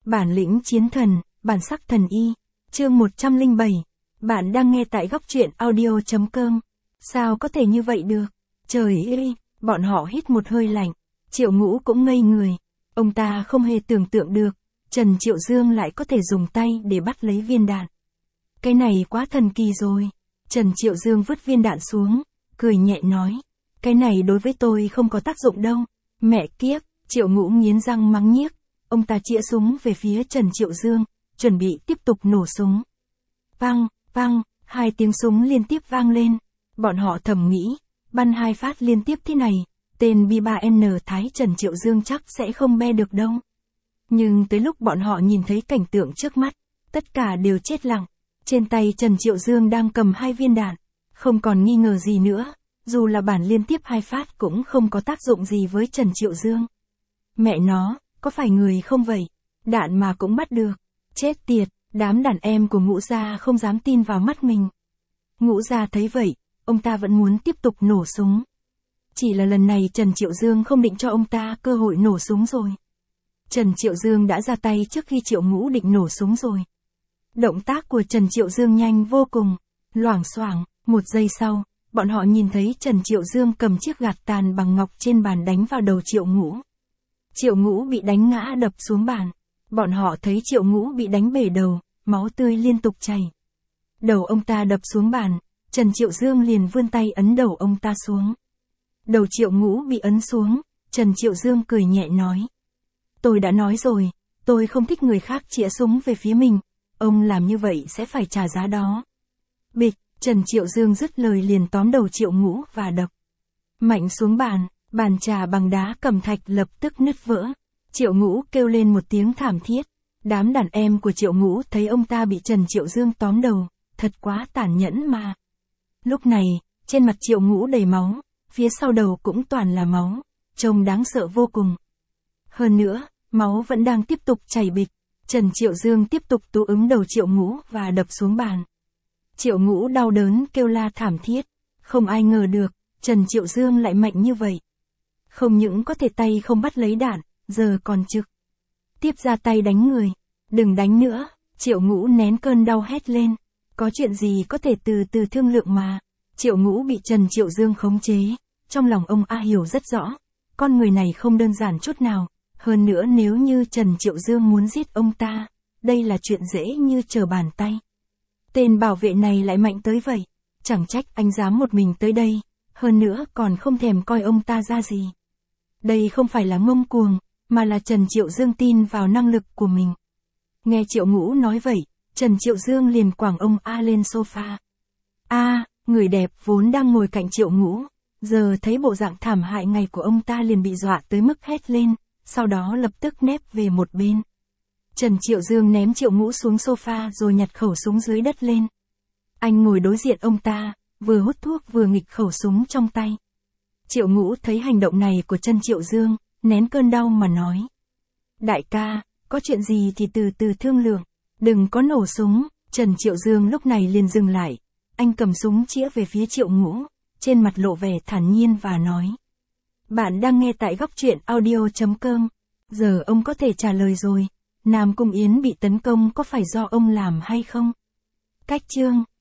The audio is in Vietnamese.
Bản lĩnh chiến thần, bản sắc thần y. Chương 107. Bạn đang nghe tại góc truyện audio.com. Sao có thể như vậy được? Trời ơi, bọn họ hít một hơi lạnh. Triệu Ngũ cũng ngây người. Ông ta không hề tưởng tượng được, Trần Triệu Dương lại có thể dùng tay để bắt lấy viên đạn. Cái này quá thần kỳ rồi. Trần Triệu Dương vứt viên đạn xuống, cười nhẹ nói. Cái này đối với tôi không có tác dụng đâu. Mẹ kiếp, Triệu Ngũ nghiến răng mắng nhiếc. Ông ta chĩa súng về phía Trần Triệu Dương, chuẩn bị tiếp tục nổ súng. Vang, vang, hai tiếng súng liên tiếp vang lên. Bọn họ thầm nghĩ, bắn hai phát liên tiếp thế này, tên B3N Thái Trần Triệu Dương chắc sẽ không be được đâu. Nhưng tới lúc bọn họ nhìn thấy cảnh tượng trước mắt, tất cả đều chết lặng. Trên tay Trần Triệu Dương đang cầm hai viên đạn, không còn nghi ngờ gì nữa, dù là bản liên tiếp hai phát cũng không có tác dụng gì với Trần Triệu Dương. Mẹ nó, có phải người không vậy? Đạn mà cũng bắt được. Chết tiệt, đám đàn em của Ngũ Gia không dám tin vào mắt mình. Ngũ Gia thấy vậy, ông ta vẫn muốn tiếp tục nổ súng. Chỉ là lần này Trần Triệu Dương không định cho ông ta cơ hội nổ súng rồi. Trần Triệu Dương đã ra tay trước khi Triệu Ngũ định nổ súng rồi. Động tác của Trần Triệu Dương nhanh vô cùng, loảng xoảng, một giây sau, bọn họ nhìn thấy Trần Triệu Dương cầm chiếc gạt tàn bằng ngọc trên bàn đánh vào đầu Triệu Ngũ. Triệu Ngũ bị đánh ngã đập xuống bàn. Bọn họ thấy Triệu Ngũ bị đánh bể đầu, máu tươi liên tục chảy. Đầu ông ta đập xuống bàn, Trần Triệu Dương liền vươn tay ấn đầu ông ta xuống. Đầu Triệu Ngũ bị ấn xuống, Trần Triệu Dương cười nhẹ nói. Tôi đã nói rồi, tôi không thích người khác chĩa súng về phía mình, ông làm như vậy sẽ phải trả giá đó. Bịch, Trần Triệu Dương dứt lời liền tóm đầu Triệu Ngũ và đập mạnh xuống bàn, bàn trà bằng đá cẩm thạch lập tức nứt vỡ. Triệu Ngũ kêu lên một tiếng thảm thiết. Đám đàn em của Triệu Ngũ thấy ông ta bị Trần Triệu Dương tóm đầu, thật quá tàn nhẫn mà. Lúc này, trên mặt Triệu Ngũ đầy máu, phía sau đầu cũng toàn là máu, trông đáng sợ vô cùng. Hơn nữa, máu vẫn đang tiếp tục chảy bịch. Trần Triệu Dương tiếp tục túm ứng đầu Triệu Ngũ và đập xuống bàn. Triệu Ngũ đau đớn kêu la thảm thiết. Không ai ngờ được, Trần Triệu Dương lại mạnh như vậy. Không những có thể tay không bắt lấy đạn, giờ còn trực tiếp ra tay đánh người. Đừng đánh nữa, Triệu Ngũ nén cơn đau hét lên. Có chuyện gì có thể từ từ thương lượng mà. Triệu Ngũ bị Trần Triệu Dương khống chế. Trong lòng ông A hiểu rất rõ, con người này không đơn giản chút nào. Hơn nữa nếu như Trần Triệu Dương muốn giết ông ta, đây là chuyện dễ như trở bàn tay. Tên bảo vệ này lại mạnh tới vậy, chẳng trách anh dám một mình tới đây, hơn nữa còn không thèm coi ông ta ra gì. Đây không phải là ngông cuồng, mà là Trần Triệu Dương tin vào năng lực của mình. Nghe Triệu Ngũ nói vậy, Trần Triệu Dương liền quẳng ông A lên sofa. A, người đẹp vốn đang ngồi cạnh Triệu Ngũ, giờ thấy bộ dạng thảm hại ngày của ông ta liền bị dọa tới mức hét lên, sau đó lập tức nép về một bên. Trần Triệu Dương ném Triệu Ngũ xuống sofa rồi nhặt khẩu súng dưới đất lên. Anh ngồi đối diện ông ta, vừa hút thuốc vừa nghịch khẩu súng trong tay. Triệu Ngũ thấy hành động này của Trần Triệu Dương, nén cơn đau mà nói. Đại ca, có chuyện gì thì từ từ thương lượng, đừng có nổ súng. Trần Triệu Dương lúc này liền dừng lại. Anh cầm súng chĩa về phía Triệu Ngũ, trên mặt lộ vẻ thản nhiên và nói. Bạn đang nghe tại góc truyện audio.com. Giờ ông có thể trả lời rồi. Nam Cung Yến bị tấn công có phải do ông làm hay không? Cách chương